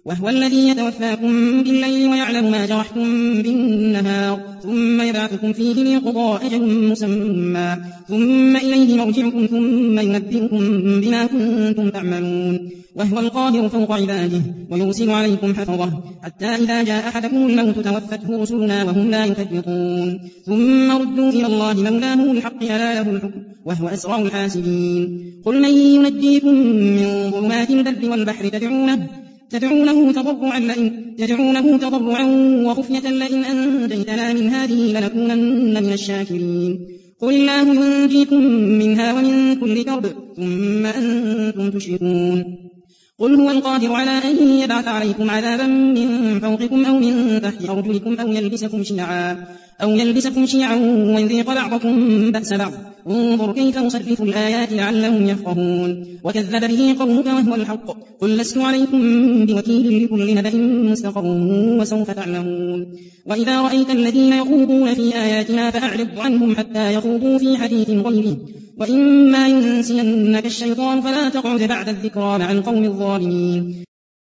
وهو الذي يتوفاكم بالليل ويعلم ما جرحتم بالنهار ثم يبعثكم فيه ليقضى أجل مسمى ثم إليه مرجعكم ثم ينبئكم بما كنتم تعملون وهو القاهر فوق عباده ويرسل عليكم حفظه حتى إذا جاء أحدكم الموت توفته رسلنا وهم لا يفرطون ثم ردوا إلى الله مولاه الحق ألا له الحكم وهو أسرع الحاسبين قل من ينجيكم من ظلمات البر والبحر تدعونه تضرعا وخفية لئن أنجيتنا من هذه لنكونن من الشاكرين قل الله ينجيكم منها ومن كل كرب ثم أنتم تشركون قل هو القادر على أن يبعث عليكم عذابا من فوقكم أو من تحت أرجلكم أو يلبسكم شيعا ويذيق بعضكم بأس بعض انظر كيف نصرف الآيات لعلهم يفقهون وكذب به قومك وهو الحق قل لست عليكم بوكيل لكل نبأ مستقر وسوف تعلمون وإذا رأيت الذين يخوضون في آياتنا فأعرض عنهم حتى يخوضوا في حديث غيره وإما ينسينك الشيطان فلا تقعد بعد الذكرى مع القوم الظالمين